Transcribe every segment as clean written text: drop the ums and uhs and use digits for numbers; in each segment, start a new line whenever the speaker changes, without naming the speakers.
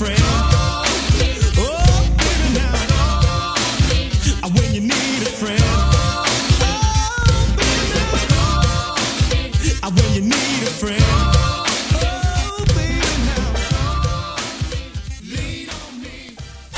friend. Oh, baby, now. When you need a friend. Oh, baby, now. When you need a friend. Oh, baby, now. Lean on me.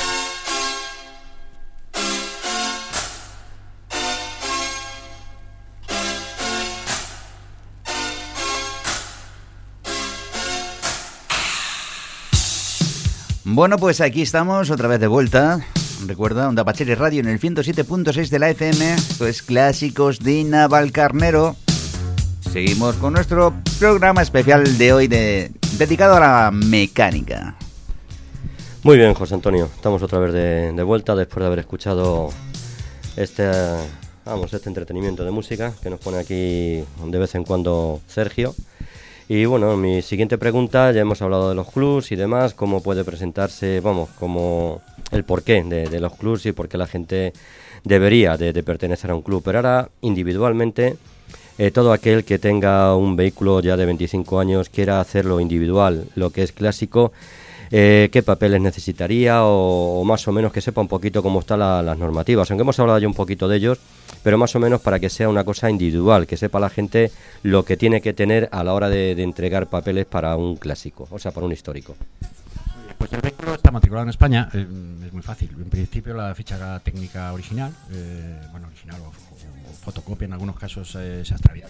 Bueno, pues aquí estamos otra vez de vuelta. Recuerda, Onda Pacheli Radio en el 107.6 de la FM. Pues clásicos de Navalcarnero. Seguimos con nuestro programa especial de hoy dedicado a la mecánica.
Muy bien, José Antonio. Estamos otra vez de vuelta después de haber escuchado este entretenimiento de música que nos pone aquí de vez en cuando Sergio. Y bueno, mi siguiente pregunta, ya hemos hablado de los clubs y demás, cómo puede presentarse, como el porqué de los clubs y por qué la gente debería de pertenecer a un club. Pero ahora, individualmente, todo aquel que tenga un vehículo ya de 25 años, quiera hacerlo individual, lo que es clásico, qué papeles necesitaría o más o menos que sepa un poquito cómo están las normativas, aunque hemos hablado ya un poquito de ellos, pero más o menos para que sea una cosa individual, que sepa la gente lo que tiene que tener a la hora de entregar papeles para un clásico, o sea, para un histórico.
Pues el vehículo está matriculado en España, es muy fácil. En principio la ficha técnica original, original o fotocopia en algunos casos se ha extraviado.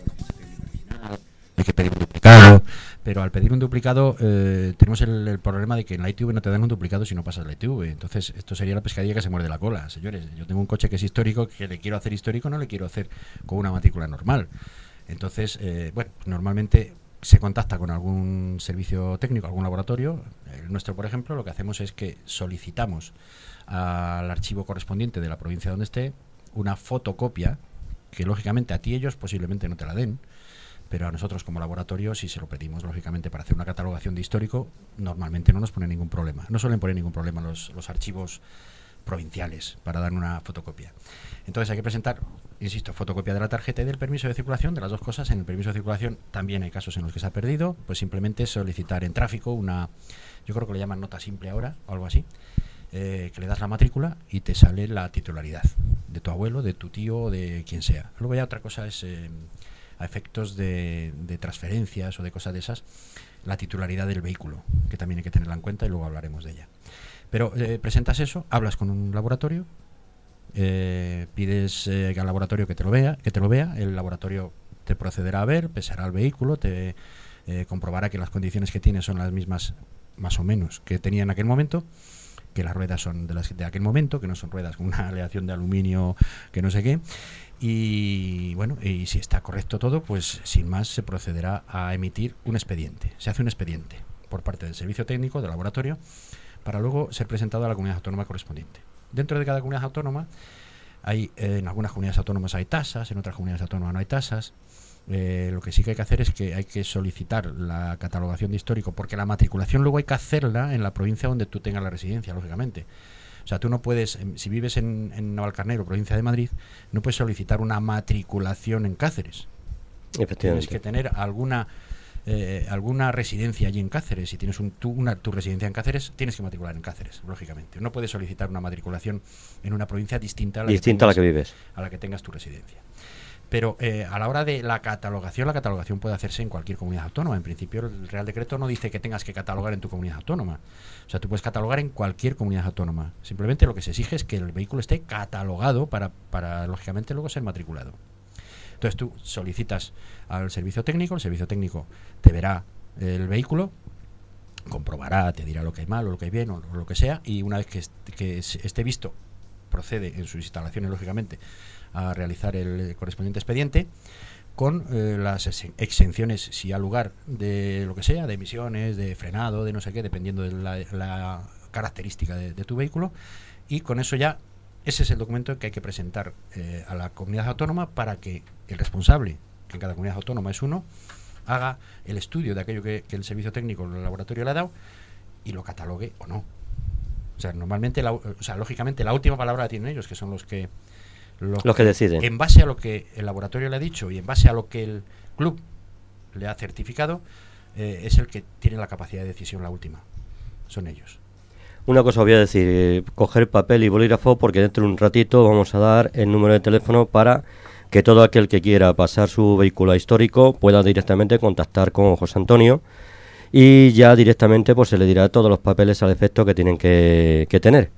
Hay que pedir un duplicado, pero al pedir un duplicado tenemos el problema de que en la ITV no te dan un duplicado si no pasas la ITV. Entonces esto sería la pescadilla que se muerde la cola. Señores, yo tengo un coche que es histórico, que le quiero hacer histórico, no le quiero hacer con una matrícula normal. Entonces, normalmente se contacta con algún servicio técnico, algún laboratorio. El nuestro, por ejemplo, lo que hacemos es que solicitamos al archivo correspondiente de la provincia donde esté una fotocopia, que lógicamente a ti ellos posiblemente no te la den, pero a nosotros como laboratorio, si se lo pedimos, lógicamente, para hacer una catalogación de histórico, normalmente no nos pone ningún problema. No suelen poner ningún problema los archivos provinciales para dar una fotocopia. Entonces hay que presentar, insisto, fotocopia de la tarjeta y del permiso de circulación, de las dos cosas. En el permiso de circulación también hay casos en los que se ha perdido, pues simplemente solicitar en tráfico yo creo que le llaman nota simple ahora, o algo así, que le das la matrícula y te sale la titularidad de tu abuelo, de tu tío o de quien sea. Luego ya otra cosa es, a efectos de transferencias o de cosas de esas, la titularidad del vehículo, que también hay que tenerla en cuenta y luego hablaremos de ella. Pero presentas eso, hablas con un laboratorio, pides al laboratorio que te lo vea, el laboratorio te procederá a ver, pesará el vehículo, te comprobará que las condiciones que tiene son las mismas más o menos que tenía en aquel momento, que las ruedas son de las de aquel momento, que no son ruedas con una aleación de aluminio que no sé qué. Y bueno, y si está correcto todo, pues sin más se procederá a emitir un expediente. Se hace un expediente por parte del servicio técnico del laboratorio para luego ser presentado a la comunidad autónoma correspondiente. Dentro de cada comunidad autónoma en algunas comunidades autónomas hay tasas, en otras comunidades autónomas no hay tasas. Lo que sí que hay que hacer es que hay que solicitar la catalogación de histórico, porque la matriculación luego hay que hacerla en la provincia donde tú tengas la residencia, lógicamente. O sea, tú no puedes, si vives en Navalcarnero, provincia de Madrid, no puedes solicitar una matriculación en Cáceres.
Efectivamente.
Tienes que tener alguna residencia allí en Cáceres. Si tienes tu residencia en Cáceres, tienes que matricular en Cáceres, lógicamente. No puedes solicitar una matriculación en una provincia distinta a la que vives, a la que tengas tu residencia. Pero a la hora de la catalogación puede hacerse en cualquier comunidad autónoma. En principio, el Real Decreto no dice que tengas que catalogar en tu comunidad autónoma. O sea, tú puedes catalogar en cualquier comunidad autónoma. Simplemente lo que se exige es que el vehículo esté catalogado para lógicamente, luego ser matriculado. Entonces tú solicitas al servicio técnico, el servicio técnico te verá el vehículo, comprobará, te dirá lo que hay mal o lo que hay bien o lo que sea, y una vez que esté visto, procede en sus instalaciones, lógicamente, a realizar el correspondiente expediente con las exenciones, si ha lugar, de lo que sea, de emisiones, de frenado, de no sé qué, dependiendo de la característica de tu vehículo, y con eso ya, ese es el documento que hay que presentar a la comunidad autónoma para que el responsable, que en cada comunidad autónoma es uno, haga el estudio de aquello que el servicio técnico del laboratorio le ha dado y lo catalogue o no. O sea, normalmente, lógicamente, la última palabra la tienen ellos, que son los que
deciden.
En base a lo que el laboratorio le ha dicho y en base a lo que el club le ha certificado, es el que tiene la capacidad de decisión, la última. Son ellos.
Una cosa os voy a decir, coger papel y bolígrafo porque dentro de un ratito vamos a dar el número de teléfono para que todo aquel que quiera pasar su vehículo a histórico pueda directamente contactar con José Antonio y ya directamente pues se le dirá todos los papeles al efecto que tienen que tener.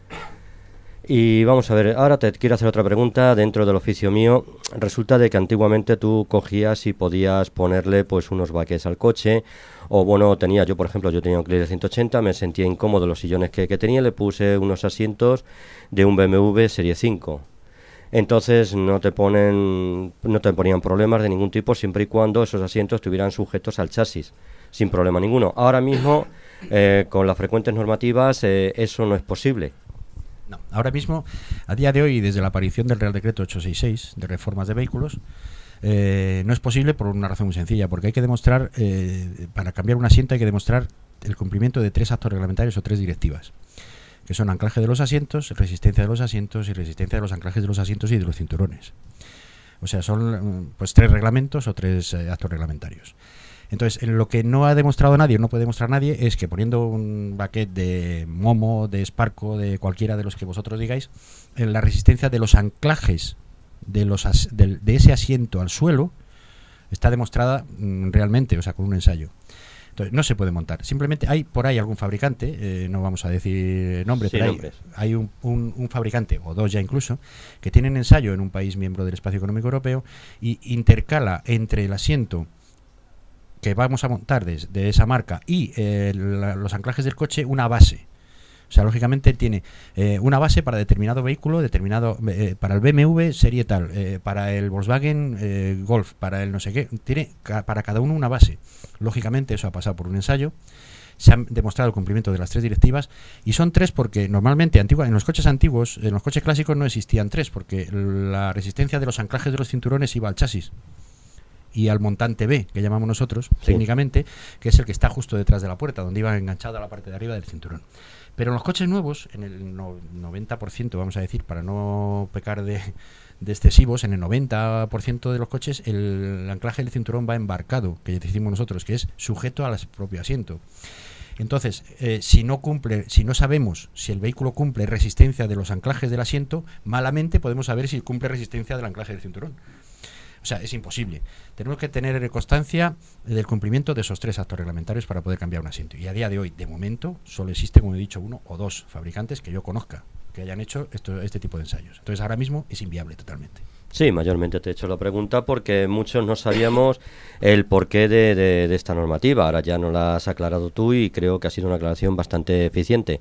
Y vamos a ver, ahora te quiero hacer otra pregunta dentro del oficio mío. Resulta de que antiguamente tú cogías y podías ponerle pues unos baquets al coche, o bueno, yo por ejemplo, yo tenía un Clio de 180, me sentía incómodo los sillones que tenía, le puse unos asientos de un BMW Serie 5. Entonces no te ponían problemas de ningún tipo siempre y cuando esos asientos estuvieran sujetos al chasis, sin problema ninguno. Ahora mismo, con las frecuentes normativas, eso no es posible.
No, ahora mismo, a día de hoy, desde la aparición del Real Decreto 866 de reformas de vehículos, no es posible por una razón muy sencilla, porque hay que demostrar, para cambiar un asiento hay que demostrar el cumplimiento de 3 actos reglamentarios o 3 directivas, que son anclaje de los asientos, resistencia de los asientos y resistencia de los anclajes de los asientos y de los cinturones. O sea, son pues 3 reglamentos o 3 actos reglamentarios. Entonces, en lo que no ha demostrado nadie, no puede demostrar nadie, es que poniendo un baquet de Momo, de Sparco, de cualquiera de los que vosotros digáis, la resistencia de los anclajes de ese asiento al suelo está demostrada realmente, o sea, con un ensayo. Entonces, no se puede montar. Simplemente hay por ahí algún fabricante, no vamos a decir nombre,
sí,
pero hay un fabricante, o 2 ya incluso, que tienen ensayo en un país miembro del Espacio Económico Europeo y intercala entre el asiento que vamos a montar de esa marca y los anclajes del coche una base. O sea, lógicamente tiene una base para determinado vehículo, para el BMW serie tal, para el Volkswagen Golf, para el no sé qué, tiene para cada uno una base. Lógicamente eso ha pasado por un ensayo, se han demostrado el cumplimiento de las 3 directivas y son 3 porque normalmente en los coches antiguos, en los coches clásicos no existían 3 porque la resistencia de los anclajes de los cinturones iba al chasis y al montante B, que llamamos nosotros,
sí,
técnicamente, que es el que está justo detrás de la puerta, donde iba enganchada la parte de arriba del cinturón. Pero en los coches nuevos, en el 90%, vamos a decir, para no pecar de excesivos, en el 90% de los coches el anclaje del cinturón va embarcado, que decimos nosotros, que es sujeto al propio asiento. Entonces, si no sabemos si el vehículo cumple resistencia de los anclajes del asiento, malamente podemos saber si cumple resistencia del anclaje del cinturón. O sea, es imposible. Tenemos que tener constancia del cumplimiento de esos 3 actos reglamentarios para poder cambiar un asiento. Y a día de hoy, de momento, solo existe, como he dicho, 1 o 2 fabricantes que yo conozca que hayan hecho este tipo de ensayos. Entonces, ahora mismo es inviable totalmente.
Sí, mayormente te he hecho la pregunta porque muchos no sabíamos el porqué de esta normativa. Ahora ya nos la has aclarado tú y creo que ha sido una aclaración bastante eficiente.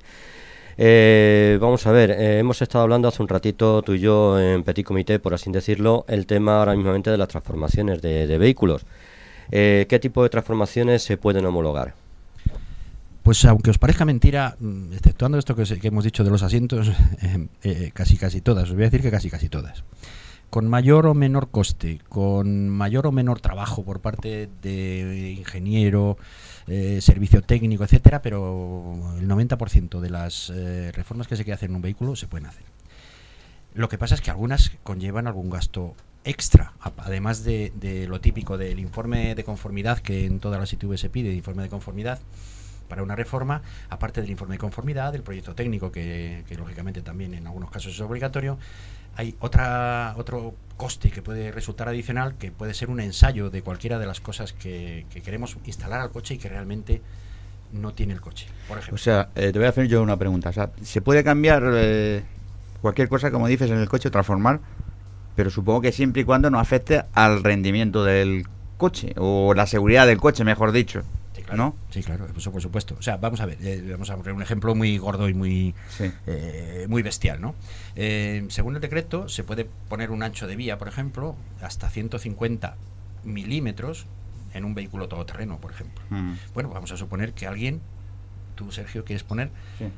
Vamos a ver, hemos estado hablando hace un ratito tú y yo en petit comité, por así decirlo, el tema ahora mismamente de las transformaciones de vehículos. ¿Qué tipo de transformaciones se pueden homologar?
Pues aunque os parezca mentira, exceptuando esto que hemos dicho de los asientos, casi todas, os voy a decir que casi todas. Con mayor o menor coste, con mayor o menor trabajo por parte de ingeniero, servicio técnico, etcétera, pero el 90% de las reformas que se quiere hacer en un vehículo se pueden hacer. Lo que pasa es que algunas conllevan algún gasto extra, además de lo típico del informe de conformidad que en todas las ITV se pide, informe de conformidad para una reforma, aparte del informe de conformidad, del proyecto técnico que lógicamente también en algunos casos es obligatorio. Hay otro coste que puede resultar adicional, que puede ser un ensayo de cualquiera de las cosas que queremos instalar al coche y que realmente no tiene el coche, por ejemplo.
O sea, te voy a hacer yo una pregunta. O sea, ¿se puede cambiar cualquier cosa, como dices, en el coche, transformar? Pero supongo que siempre y cuando no afecte al rendimiento del coche, o la seguridad del coche, mejor dicho.
Sí, claro.
¿No?
Sí, claro, eso por supuesto. O sea, vamos a ver, vamos a poner un ejemplo muy gordo y muy bestial, ¿no? Según el decreto, se puede poner un ancho de vía, por ejemplo, hasta 150 milímetros en un vehículo todoterreno, por ejemplo. Bueno, vamos a suponer que tú, Sergio, quieres poner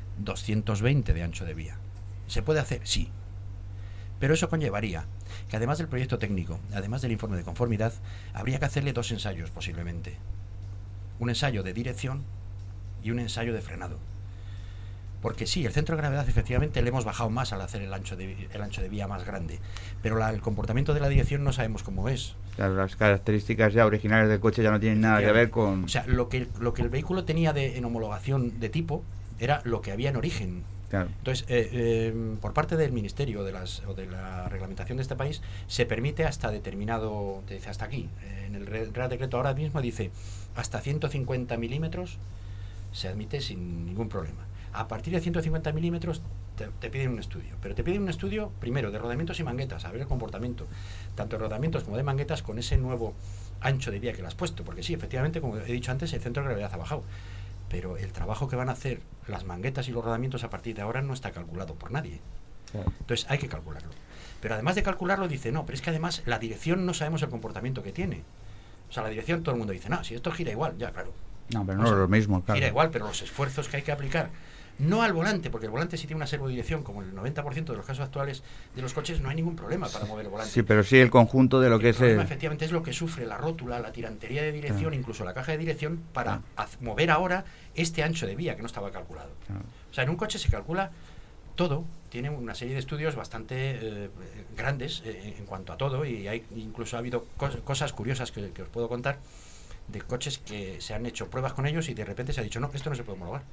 220 de ancho de vía. ¿Se puede hacer? Sí. Pero eso conllevaría que además del proyecto técnico, además del informe de conformidad, habría que hacerle 2 ensayos posiblemente. Un ensayo de dirección y un ensayo de frenado. Porque sí, el centro de gravedad efectivamente le hemos bajado más al hacer el ancho de vía más grande, pero el comportamiento de la dirección no sabemos cómo es.
Claro, las características ya originales del coche ya no tienen nada que ver con...
O sea, lo que el vehículo tenía en homologación de tipo, era lo que había en origen.
Claro.
Entonces, por parte del Ministerio o de la reglamentación de este país, se permite hasta determinado, te dice hasta aquí. En el Real Decreto ahora mismo dice hasta 150 milímetros se admite sin ningún problema. A partir de 150 milímetros te piden un estudio. Pero te piden un estudio, primero, de rodamientos y manguetas, a ver el comportamiento, tanto de rodamientos como de manguetas, con ese nuevo ancho de vía que le has puesto. Porque sí, efectivamente, como he dicho antes, el centro de gravedad ha bajado. Pero el trabajo que van a hacer las manguetas y los rodamientos a partir de ahora no está calculado por nadie.
Claro.
Entonces hay que calcularlo. Pero además de calcularlo, dice, no, pero es que además la dirección no sabemos el comportamiento que tiene. O sea, la dirección, todo el mundo dice, no, si esto gira igual, ya, claro.
No, pero
O
no
sea,
es lo mismo, claro.
Gira igual, pero los esfuerzos que hay que aplicar, no al volante, porque el volante sí tiene una servodirección, como en el 90% de los casos actuales de los coches, no hay ningún problema para mover el volante.
Sí, pero sí el conjunto de lo que
El
es
problema, efectivamente, es lo que sufre la rótula, la tirantería de dirección,
Claro.
incluso la caja de dirección, para mover ahora este ancho de vía que no estaba calculado.
Claro.
O sea, en un coche se calcula todo, tiene una serie de estudios bastante grandes en cuanto a todo, y hay incluso ha habido cosas curiosas que os puedo contar de coches que se han hecho pruebas con ellos y de repente se ha dicho, no, esto no se puede homologar.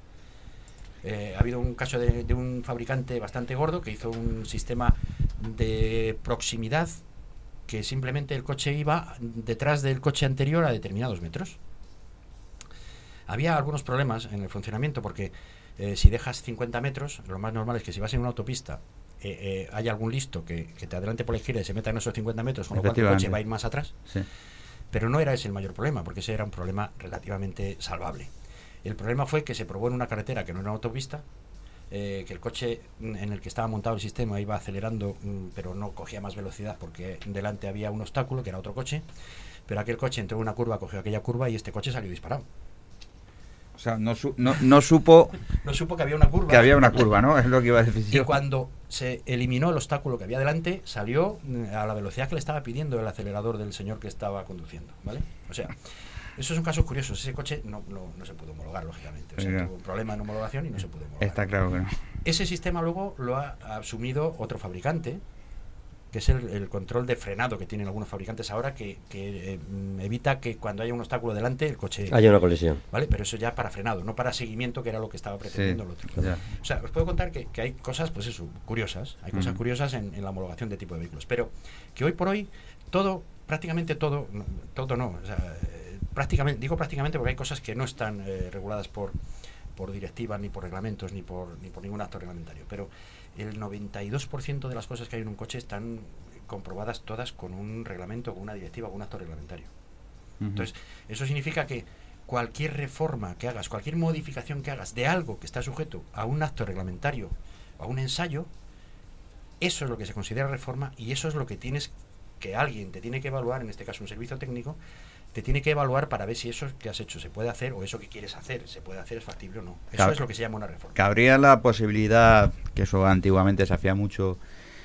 Ha habido un caso de un fabricante bastante gordo que hizo un sistema de proximidad que simplemente el coche iba detrás del coche anterior a determinados metros. Había algunos problemas en el funcionamiento porque si dejas 50 metros, lo más normal es que si vas en una autopista haya algún listo que te adelante por la izquierda y se meta en esos 50 metros, con lo cual el coche va a ir más atrás.
Sí.
Pero no era ese el mayor problema, porque ese era un problema relativamente salvable. El problema fue que se probó en una carretera que no era una autopista, que el coche en el que estaba montado el sistema iba acelerando, pero no cogía más velocidad porque delante había un obstáculo, que era otro coche, pero aquel coche entró en una curva, cogió aquella curva y este coche salió disparado.
O sea, no supo
No supo que había una curva.
que había una curva, ¿no? Es lo que iba a decir
Y
yo.
cuando se eliminó el obstáculo que había delante, salió a la velocidad que le estaba pidiendo el acelerador del señor que estaba conduciendo, ¿vale? O sea, eso es un caso curioso. Ese coche no se pudo homologar, lógicamente. O sea,
Claro.
tuvo un problema en homologación y no se pudo homologar.
Está claro que no.
Ese sistema luego lo ha asumido otro fabricante, que es el control de frenado que tienen algunos fabricantes ahora, que evita que cuando haya un obstáculo delante el coche...
Hay una colisión.
¿Vale? Pero eso ya para frenado, no para seguimiento, que era lo que estaba pretendiendo el otro.
ya.
O sea, os puedo contar que hay cosas, pues eso, curiosas. Hay cosas curiosas en la homologación de tipo de vehículos. Pero que hoy por hoy, prácticamente todo no. O sea, digo prácticamente porque hay cosas que no están reguladas por directivas, ni por reglamentos, ni por ningún acto reglamentario. Pero el 92% de las cosas que hay en un coche están comprobadas todas con un reglamento, con una directiva, con un acto reglamentario. Entonces, eso significa que cualquier reforma que hagas, cualquier modificación que hagas de algo que está sujeto a un acto reglamentario o a un ensayo, eso es lo que se considera reforma y eso es lo que alguien te tiene que evaluar, en este caso un servicio técnico, te tiene que evaluar para ver si eso que has hecho se puede hacer o eso que quieres hacer se puede hacer, es factible o no. Eso
Claro.
es lo que se llama una reforma.
Cabría la posibilidad, que eso antiguamente se hacía mucho,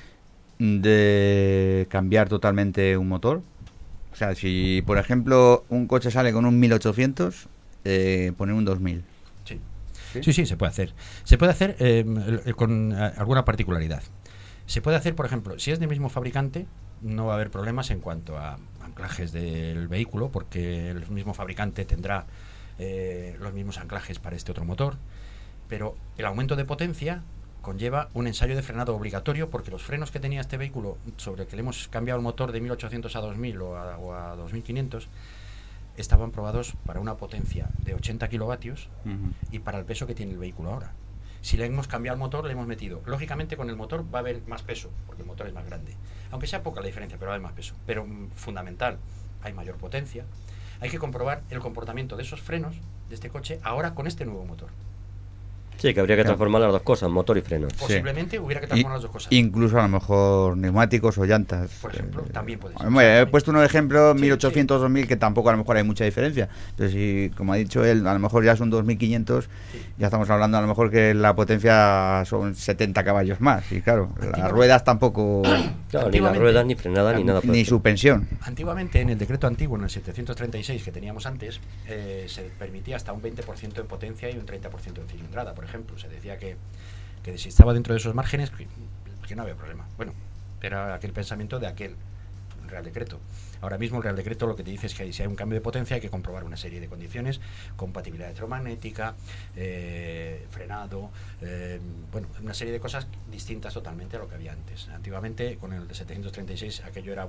de cambiar totalmente un motor. O sea, si por ejemplo un coche sale con un 1800, poner un 2000.
Sí, se puede hacer. Se puede hacer con alguna particularidad. Se puede hacer, por ejemplo, si es del mismo fabricante, no va a haber problemas en cuanto a anclajes del vehículo, porque el mismo fabricante tendrá los mismos anclajes para este otro motor, pero el aumento de potencia conlleva un ensayo de frenado obligatorio, porque los frenos que tenía este vehículo, sobre el que le hemos cambiado el motor de 1800 a 2000 o a 2500, estaban probados para una potencia de 80 kilovatios y para el peso que tiene el vehículo ahora. Si le hemos cambiado el motor, le hemos metido. Lógicamente con el motor va a haber más peso, porque el motor es más grande. Aunque sea poca la diferencia, pero va a haber más peso. Pero fundamental, hay mayor potencia. Hay que comprobar el comportamiento de esos frenos de este coche ahora con este nuevo motor.
Sí, que habría que transformar las dos cosas, motor y frenos.
Posiblemente hubiera que transformar las dos cosas.
Incluso a lo mejor neumáticos o llantas.
Por ejemplo, también puede ser.
He puesto unos ejemplos,
Sí,
1800, 2000, que tampoco a lo mejor hay mucha diferencia. Entonces, si, como ha dicho él, a lo mejor ya son 2500, ya estamos hablando a lo mejor que la potencia son 70 caballos más. Y claro, las ruedas tampoco,
Claro, ni las ruedas, ni frenada, ni nada. por el
ni
estilo.
suspensión.
Antiguamente, en el decreto antiguo, en el 736 que teníamos antes, se permitía hasta un 20% en potencia y un 30% en cilindrada, por ejemplo. Se decía que si estaba dentro de esos márgenes, que no había problema. Bueno, era aquel pensamiento de aquel Real Decreto. Ahora mismo el Real Decreto lo que te dice es que si hay un cambio de potencia hay que comprobar una serie de condiciones: compatibilidad electromagnética, frenado, bueno, una serie de cosas distintas totalmente a lo que había antes. Antiguamente, con el de 736, aquello era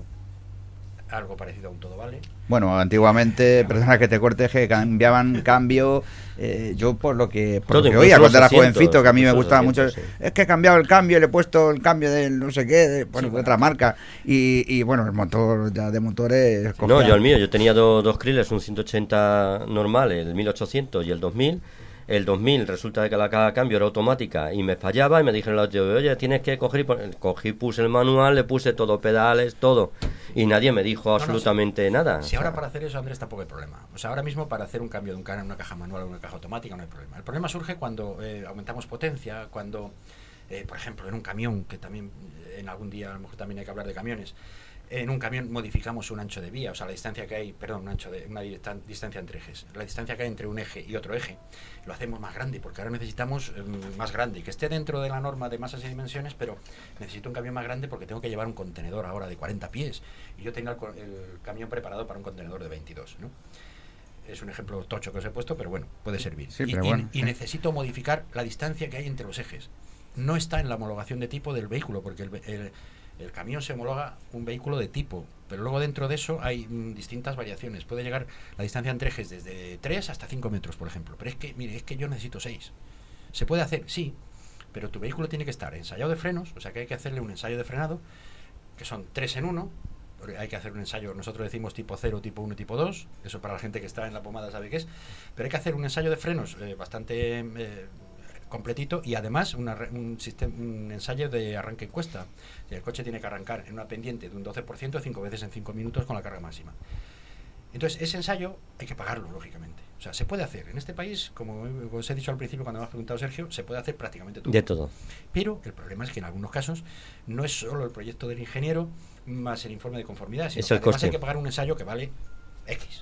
algo parecido a un todo vale.
Bueno, antiguamente, perdona que te corte, que cambiaban cambio. Yo por lo que oía cuando era jovencito, que a mí me gustaba mucho,
sí.
es que he cambiado el cambio, le he puesto el cambio del no sé qué, bueno, de otra marca. Y bueno, el motor ya de motores.
No, yo el mío, yo tenía dos Krillers, un 180 normal, el 1800 y el 2000. El 2000 resulta de que la caja de cambio era automática y me fallaba y me dijeron los tíos, oye, tienes que coger y cogí, puse el manual, le puse todo, pedales, todo, y nadie me dijo absolutamente nada.
Si ahora para hacer eso, Andrés, tampoco hay problema. O sea, ahora mismo para hacer un cambio de una caja manual a una caja automática no hay problema. El problema surge cuando aumentamos potencia, cuando, por ejemplo, en un camión, que también en algún día a lo mejor también hay que hablar de camiones, en un camión modificamos un ancho de vía, o sea, la distancia que hay, perdón, una distancia entre ejes, la distancia que hay entre un eje y otro eje, lo hacemos más grande, porque ahora necesitamos más grande, que esté dentro de la norma de masas y dimensiones, pero necesito un camión más grande porque tengo que llevar un contenedor ahora de 40 pies, y yo tengo el camión preparado para un contenedor de 22, ¿no? Es un ejemplo tocho que os he puesto, pero bueno, puede servir.
Sí, pero bueno.
Y necesito modificar la distancia que hay entre los ejes. No está en la homologación de tipo del vehículo, porque el camión se homologa un vehículo de tipo, pero luego dentro de eso hay distintas variaciones. Puede llegar la distancia entre ejes desde 3 hasta 5 metros, por ejemplo. Pero es que, mire, es que yo necesito 6. ¿Se puede hacer? Sí, pero tu vehículo tiene que estar ensayado de frenos, o sea que hay que hacerle un ensayo de frenado, que son 3 en 1. Hay que hacer un ensayo, nosotros decimos tipo 0, tipo 1 y tipo 2. Eso para la gente que está en la pomada sabe qué es. Pero hay que hacer un ensayo de frenos bastante completito, y además un ensayo de arranque en cuesta. El coche tiene que arrancar en una pendiente de un 12% 5 veces en 5 minutos con la carga máxima. Entonces ese ensayo hay que pagarlo, lógicamente. O sea, se puede hacer en este país, como os he dicho al principio cuando me has preguntado, Sergio, se puede hacer prácticamente todo.
De todo.
Pero el problema es que en algunos casos no es solo el proyecto del ingeniero más el informe de conformidad, sino
Es
que
el
además
coste.
hay que pagar un ensayo que vale X.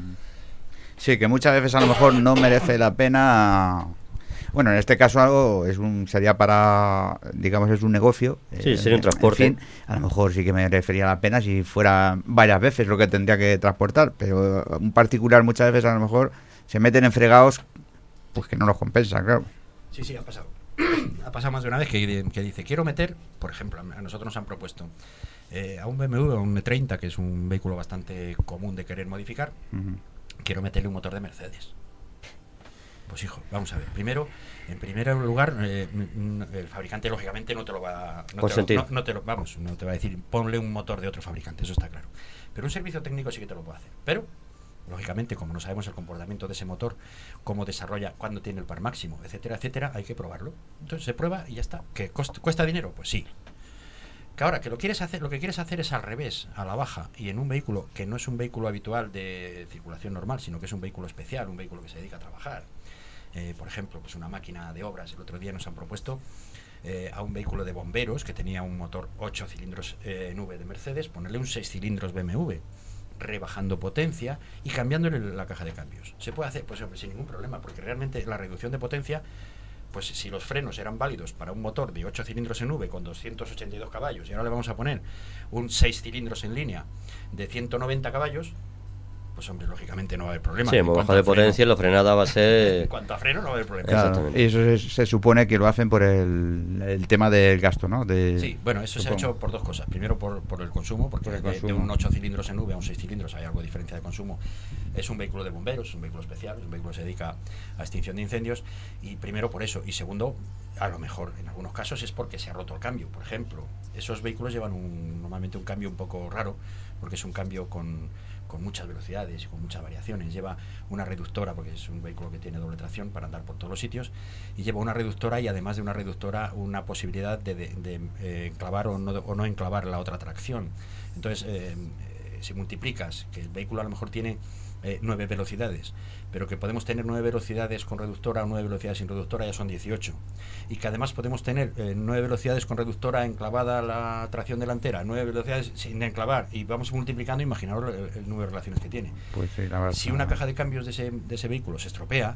Sí, que muchas veces a lo mejor no merece la pena. Bueno, en este caso algo sería para, digamos, es un negocio.
Sí, sería un transporte.
En fin, a lo mejor sí que merecería la pena si fuera varias veces lo que tendría que transportar, pero un particular muchas veces a lo mejor se meten en fregados pues que no los compensa, claro.
Sí, ha pasado. Ha pasado más de una vez que dice, quiero meter, por ejemplo, a nosotros nos han propuesto a un BMW, a un E30, que es un vehículo bastante común de querer modificar, quiero meterle un motor de Mercedes. Pues hijo, vamos a ver. En primer lugar, el fabricante lógicamente no te lo va
consentir.
no te va a decir ponle un motor de otro fabricante, eso está claro. Pero un servicio técnico sí que te lo puede hacer. Pero lógicamente, como no sabemos el comportamiento de ese motor, cómo desarrolla, cuándo tiene el par máximo, etcétera, etcétera, hay que probarlo. Entonces se prueba y ya está. ¿Que cuesta dinero? Pues sí. Que ahora que lo que quieres hacer es al revés, a la baja, y en un vehículo que no es un vehículo habitual de circulación normal, sino que es un vehículo especial, un vehículo que se dedica a trabajar. Por ejemplo, pues una máquina de obras. El otro día nos han propuesto a un vehículo de bomberos que tenía un motor 8 cilindros en V de Mercedes, ponerle un 6 cilindros BMW, rebajando potencia y cambiándole la caja de cambios. ¿Se puede hacer? Pues hombre, sin ningún problema, porque realmente la reducción de potencia, pues si los frenos eran válidos para un motor de 8 cilindros en V con 282 caballos y ahora le vamos a poner un 6 cilindros en línea de 190 caballos, pues hombre, lógicamente no va a haber problema.
Sí, hemos bajado de potencia y la frenada va a ser...
En cuanto a freno no va a haber problema.
Claro,
Exactamente.
y eso se supone que lo hacen por el tema del gasto, ¿no?
Sí, bueno, eso se ha hecho por dos cosas. Primero por el consumo, porque de un 8 cilindros en V a un 6 cilindros hay algo de diferencia de consumo. Es un vehículo de bomberos, es un vehículo especial, es un vehículo que se dedica a extinción de incendios, y primero por eso. Y segundo, a lo mejor en algunos casos es porque se ha roto el cambio. Por ejemplo, esos vehículos llevan normalmente un cambio un poco raro, porque es un cambio con muchas velocidades y con muchas variaciones. Lleva una reductora, porque es un vehículo que tiene doble tracción para andar por todos los sitios, y lleva una reductora, y además de una reductora, una posibilidad de enclavar o no enclavar la otra tracción. Entonces, si multiplicas que el vehículo a lo mejor tiene 9 velocidades, pero que podemos tener 9 velocidades con reductora o 9 velocidades sin reductora, ya son 18. Y que además podemos tener 9 velocidades con reductora enclavada a la tracción delantera, 9 velocidades sin enclavar, y vamos multiplicando, imaginaos el número de relaciones que tiene.
Pues sí, la verdad.
Si una caja de cambios de ese vehículo se estropea,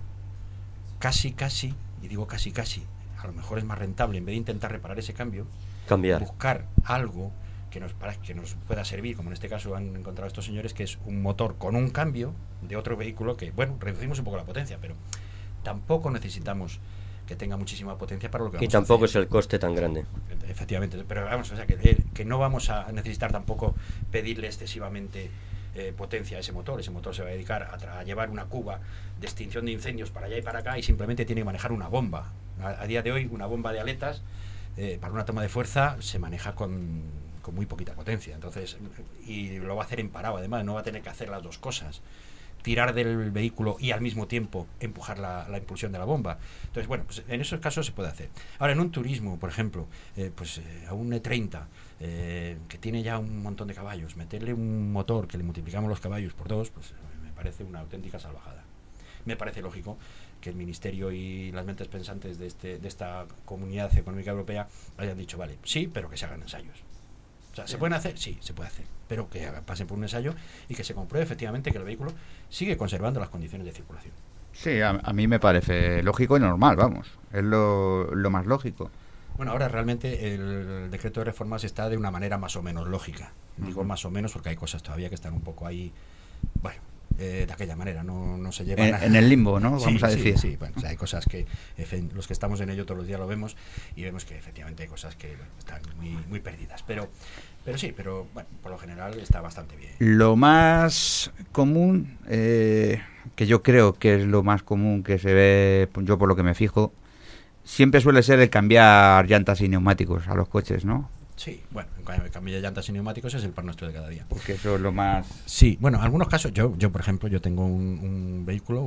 casi, y digo casi, a lo mejor es más rentable, en vez de intentar reparar ese cambio,
Cambiar.
buscar algo para que nos pueda servir, como en este caso han encontrado estos señores, que es un motor con un cambio de otro vehículo que, bueno, reducimos un poco la potencia, pero tampoco necesitamos que tenga muchísima potencia para lo que
Y
vamos a
tampoco
hacer.
es el coste tan grande.
Efectivamente, pero vamos, o sea, que no vamos a necesitar tampoco pedirle excesivamente potencia a ese motor. Ese motor se va a dedicar a llevar una cuba de extinción de incendios para allá y para acá, y simplemente tiene que manejar una bomba. A día de hoy, una bomba de aletas para una toma de fuerza se maneja con muy poquita potencia. Entonces, y lo va a hacer en parado, además, no va a tener que hacer las dos cosas, tirar del vehículo y al mismo tiempo empujar la impulsión de la bomba. Entonces, bueno, pues en esos casos se puede hacer. Ahora, en un turismo, por ejemplo, a un E30 que tiene ya un montón de caballos, meterle un motor que le multiplicamos los caballos por 2, pues me parece una auténtica salvajada. Me parece lógico que el Ministerio y las mentes pensantes de esta Comunidad Económica Europea hayan dicho, vale, sí, pero que se hagan ensayos. O sea, ¿se pueden hacer? Sí, se puede hacer, pero que pasen por un ensayo y que se compruebe efectivamente que el vehículo sigue conservando las condiciones de circulación.
Sí, a mí me parece lógico y normal, vamos. Es lo más lógico.
Bueno, ahora realmente el decreto de reformas está de una manera más o menos lógica. Digo más o menos porque hay cosas todavía que están un poco ahí, bueno, de aquella manera, no se llevan
En el limbo, ¿no?
Sí,
Vamos a decir.
Sí, bueno, o sea, hay cosas que los que estamos en ello todos los días lo vemos y vemos que efectivamente hay cosas que están muy perdidas. Pero sí, bueno, por lo general está bastante bien.
Lo más común, que yo creo que es lo más común que se ve, yo por lo que me fijo, siempre suele ser el cambiar llantas y neumáticos a los coches, ¿no?
Sí, bueno, el cambio de llantas y neumáticos es el pan nuestro de cada día.
Porque eso es lo más...
Sí, bueno, en algunos casos, yo por ejemplo, yo tengo un vehículo,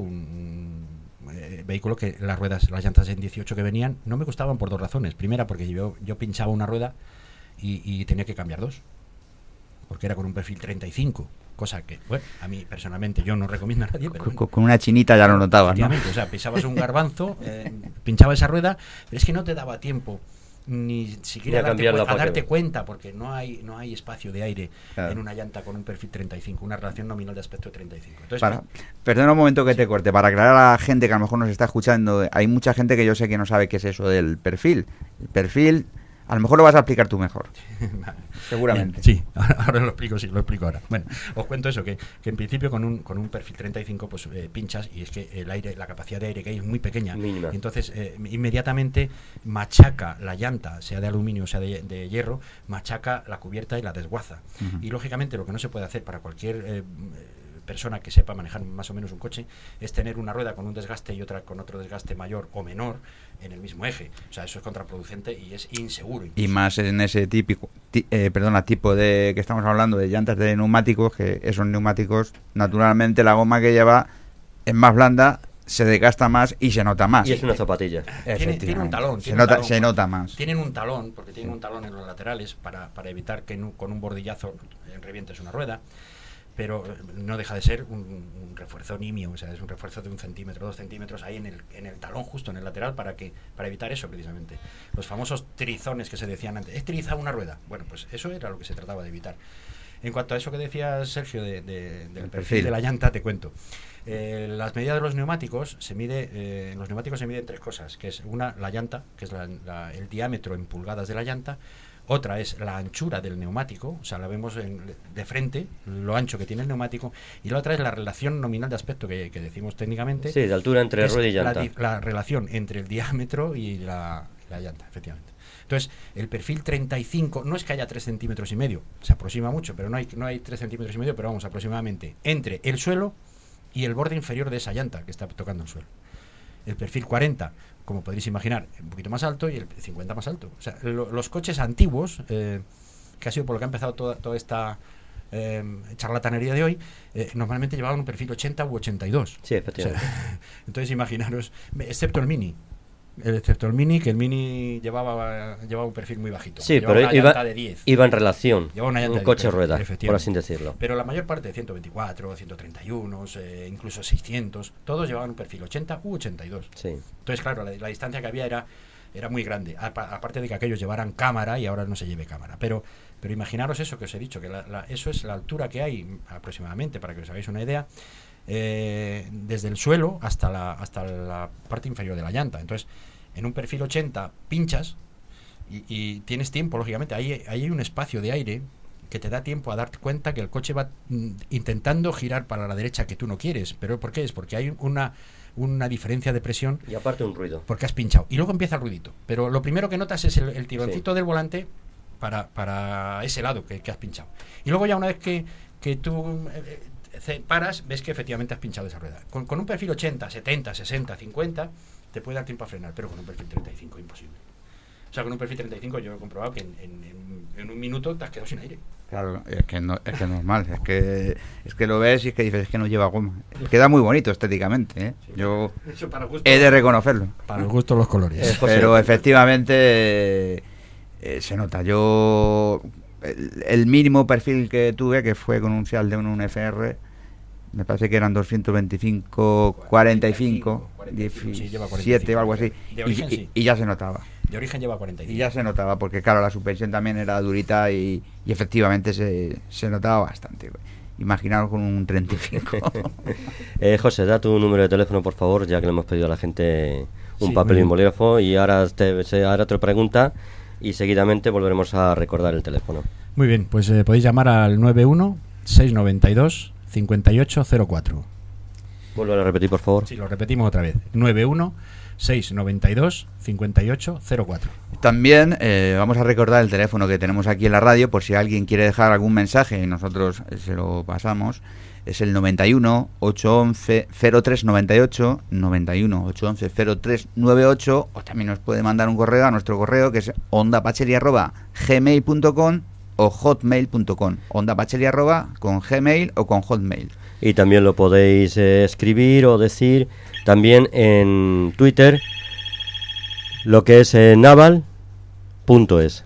vehículo que las llantas en 18 que venían, no me gustaban por dos razones. Primera, porque yo pinchaba una rueda y tenía que cambiar dos, porque era con un perfil 35, cosa que, bueno, a mí personalmente yo no recomiendo a nadie, pero
Con una chinita ya lo notabas, ¿no?
efectivamente, o sea, pisabas un garbanzo, pinchaba esa rueda, pero es que no te daba tiempo ni siquiera a darte cuenta, porque no hay espacio de aire en una llanta con un perfil 35, una relación nominal de aspecto 35. Entonces,
perdona un momento que te corte, para aclarar a la gente que a lo mejor nos está escuchando, hay mucha gente que yo sé que no sabe qué es eso del perfil. El perfil, a lo mejor lo vas a explicar tú mejor. Seguramente.
Sí, ahora lo explico ahora. Bueno, os cuento eso, que en principio con un perfil 35 pues pinchas, y es que el aire, la capacidad de aire que hay es muy pequeña,
mínima.
y entonces inmediatamente machaca la llanta, sea de aluminio o sea de hierro, machaca la cubierta y la desguaza. Y lógicamente lo que no se puede hacer para cualquier persona que sepa manejar más o menos un coche es tener una rueda con un desgaste y otra con otro desgaste mayor o menor en el mismo eje. O sea, eso es contraproducente y es inseguro incluso.
Y más en ese tipo de que estamos hablando de llantas de neumáticos, que esos neumáticos, naturalmente la goma que lleva es más blanda, se desgasta más y se nota más.
Y es una zapatilla.
Tiene un talón.
Se nota más.
Tienen un talón, porque tienen un talón en los laterales para evitar que con un bordillazo revientes una rueda. Pero no deja de ser un refuerzo nimio, o sea, es un refuerzo de 1 centímetro, 2 centímetros ahí en el talón, justo en el lateral, para evitar eso precisamente. Los famosos trizones que se decían antes, ¿es trizar una rueda? Bueno, pues eso era lo que se trataba de evitar. En cuanto a eso que decía Sergio del perfil de la llanta, te cuento. Las medidas de los neumáticos en los neumáticos se miden 3 cosas, que es una, la llanta, que es el diámetro en pulgadas de la llanta. Otra es la anchura del neumático, o sea, la vemos de frente, lo ancho que tiene el neumático, y la otra es la relación nominal de aspecto que decimos técnicamente.
Sí, de altura entre rueda y llanta.
La relación entre el diámetro y la llanta, efectivamente. Entonces, el perfil 35, no es que haya 3 centímetros y medio, se aproxima mucho, pero no hay 3 centímetros y medio, pero vamos, aproximadamente entre el suelo y el borde inferior de esa llanta que está tocando el suelo. El perfil 40, como podréis imaginar, un poquito más alto, y el 50 más alto. O sea, los coches antiguos, que ha sido por lo que ha empezado toda esta charlatanería de hoy, normalmente llevaban un perfil 80 u 82.
Sí, efectivamente.
O sea, entonces imaginaros, excepto el Mini, que el Mini llevaba un perfil muy bajito.
Sí,
llevaba
pero
una llanta de 10.
iba en relación,
Llevaba una llanta
un
de
coche
10,
rueda, por
efectivamente.
así decirlo.
Pero la mayor parte de 124, 131, incluso 600, todos llevaban un perfil 80 u 82.
Sí.
Entonces, claro, la distancia que había era muy grande, aparte de que aquellos llevaran cámara y ahora no se lleve cámara. Pero imaginaros eso que os he dicho, que eso es la altura que hay aproximadamente, para que os hagáis una idea, desde el suelo hasta la parte inferior de la llanta. Entonces, en un perfil 80 pinchas y tienes tiempo, lógicamente, ahí hay un espacio de aire que te da tiempo a darte cuenta que el coche va intentando girar para la derecha que tú no quieres. ¿Pero por qué es? Porque hay una diferencia de presión.
Y aparte un ruido.
Porque has pinchado. Y luego empieza el ruidito. Pero lo primero que notas es el tironcito del volante para ese lado que has pinchado. Y luego ya una vez que tú paras, ves que efectivamente has pinchado esa rueda. Con un perfil 80, 70, 60, 50, te puede dar tiempo a frenar, pero con un perfil 35 imposible. O sea, con un perfil 35 yo he comprobado que en un minuto te has quedado sin aire.
Claro, es que es normal, es que lo ves y es que dices, es que no lleva goma. Queda muy bonito estéticamente, ¿eh?
Sí,
Yo
eso para gusto,
he de reconocerlo.
para el gusto los colores.
Pero efectivamente se nota. Yo el mínimo perfil que tuve, que fue con un Seat León, un FR, me parece que eran 225, 45, 17 o algo así.
De origen, sí.
Y ya se notaba.
De origen lleva 45.
Y ya se notaba, porque claro, la suspensión también era durita y efectivamente se notaba bastante. Imaginaros con un 35.
José, da tu número de teléfono, por favor, ya que le hemos pedido a la gente un
Sí,
papel y un
muy bien.
bolígrafo. Y ahora te pregunta y seguidamente volveremos a recordar el teléfono.
Muy bien, pues podéis llamar al 91-692-5804.
Vuelve a repetir, por favor.
Sí, lo repetimos otra vez. 91-692-5804.
También vamos a recordar el teléfono que tenemos aquí en la radio, por si alguien quiere dejar algún mensaje y nosotros se lo pasamos. Es el 91 811 0398, 91 811 0398, o también nos puede mandar un correo a nuestro correo, que es ondapacheli@gmail.com o hotmail.com. Ondapacheli@ con Gmail o con Hotmail.
Y también lo podéis escribir o decir también en Twitter, lo que es naval.es.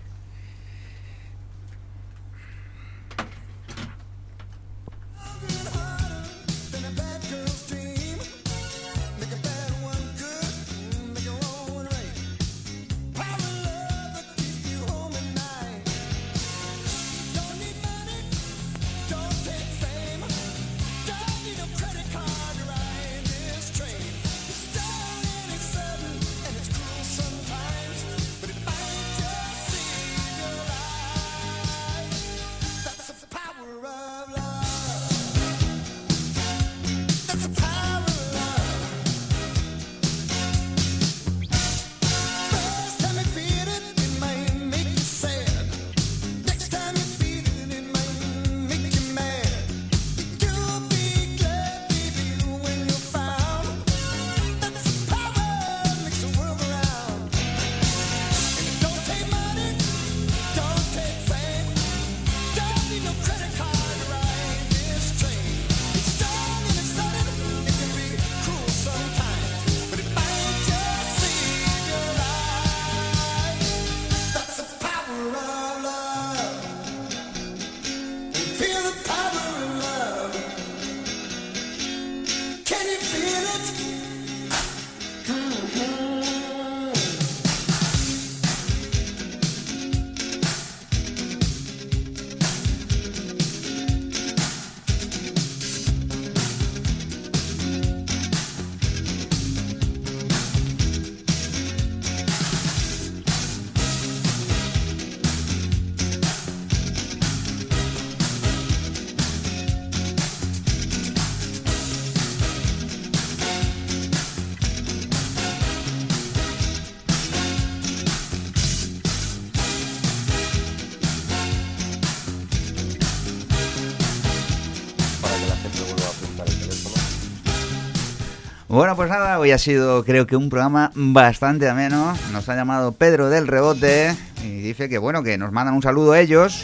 Bueno, pues nada, hoy ha sido creo que un programa bastante ameno. Nos ha llamado Pedro del Rebote y dice que bueno, que nos mandan un saludo a ellos,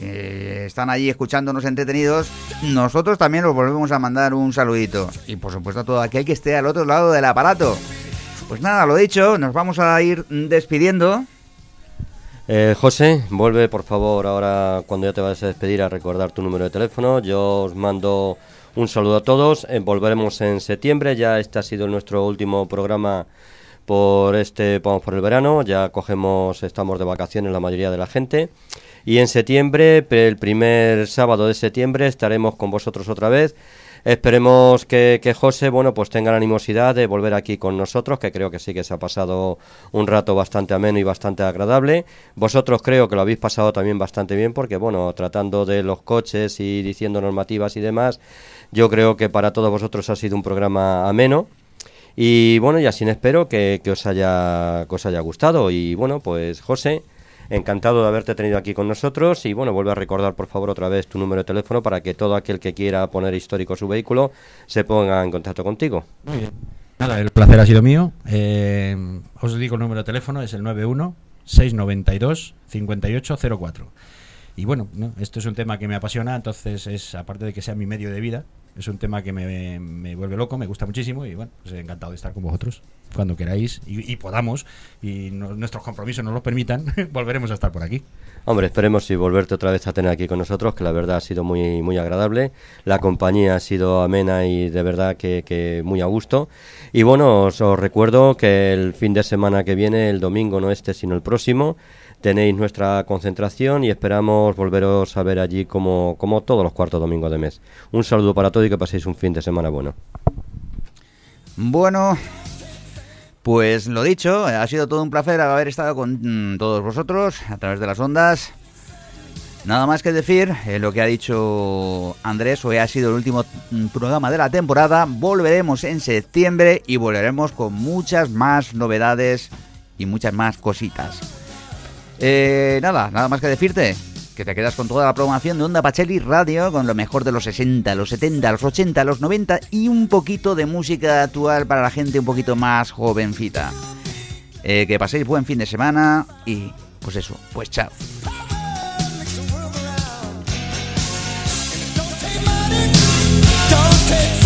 que están allí escuchándonos entretenidos. Nosotros también los volvemos a mandar un saludito. Y por supuesto a todo aquel que esté al otro lado del aparato. Pues nada, lo dicho, nos vamos a ir despidiendo.
José, vuelve por favor ahora cuando ya te vayas a despedir a recordar tu número de teléfono. Yo os mando un saludo a todos. Volveremos en septiembre. Ya este ha sido nuestro último programa por el verano. Ya estamos de vacaciones la mayoría de la gente. Y en septiembre, el primer sábado de septiembre, estaremos con vosotros otra vez Esperemos que José, bueno, pues tenga la animosidad de volver aquí con nosotros, que creo que sí que se ha pasado un rato bastante ameno y bastante agradable. Vosotros creo que lo habéis pasado también bastante bien, porque, bueno, tratando de los coches y diciendo normativas y demás, yo creo que para todos vosotros ha sido un programa ameno. Y bueno, y así espero que os haya gustado. Y bueno, pues José, encantado de haberte tenido aquí con nosotros. Y bueno, vuelve a recordar por favor otra vez tu número de teléfono para que todo aquel que quiera poner histórico su vehículo se ponga en contacto contigo.
Muy bien. Nada, el placer ha sido mío. Os digo el número de teléfono, es el 91-692-5804. Y bueno, ¿no? Esto es un tema que me apasiona, entonces es, aparte de que sea mi medio de vida, es un tema que me vuelve loco, me gusta muchísimo y bueno, pues encantado de estar con vosotros cuando queráis y podamos y nuestros compromisos nos lo permitan, volveremos a estar por aquí.
Hombre, esperemos y volverte otra vez a tener aquí con nosotros, que la verdad ha sido muy, muy agradable, la compañía ha sido amena y de verdad que muy a gusto. Y bueno, os recuerdo que el fin de semana que viene, el domingo no este sino el próximo, tenéis nuestra concentración y esperamos volveros a ver allí como todos los cuartos domingos de mes. Un saludo para todos y que paséis un fin de semana bueno.
Bueno, pues lo dicho, ha sido todo un placer haber estado con todos vosotros a través de las ondas. Nada más que decir, lo que ha dicho Andrés, hoy ha sido el último programa de la temporada. Volveremos en septiembre y volveremos con muchas más novedades y muchas más cositas. Nada más que decirte que te quedas con toda la programación de Onda Pacheli Radio, con lo mejor de los 60, los 70, los 80, los 90 y un poquito de música actual para la gente un poquito más jovencita. Que paséis buen fin de semana y pues eso, pues chao.
Don't take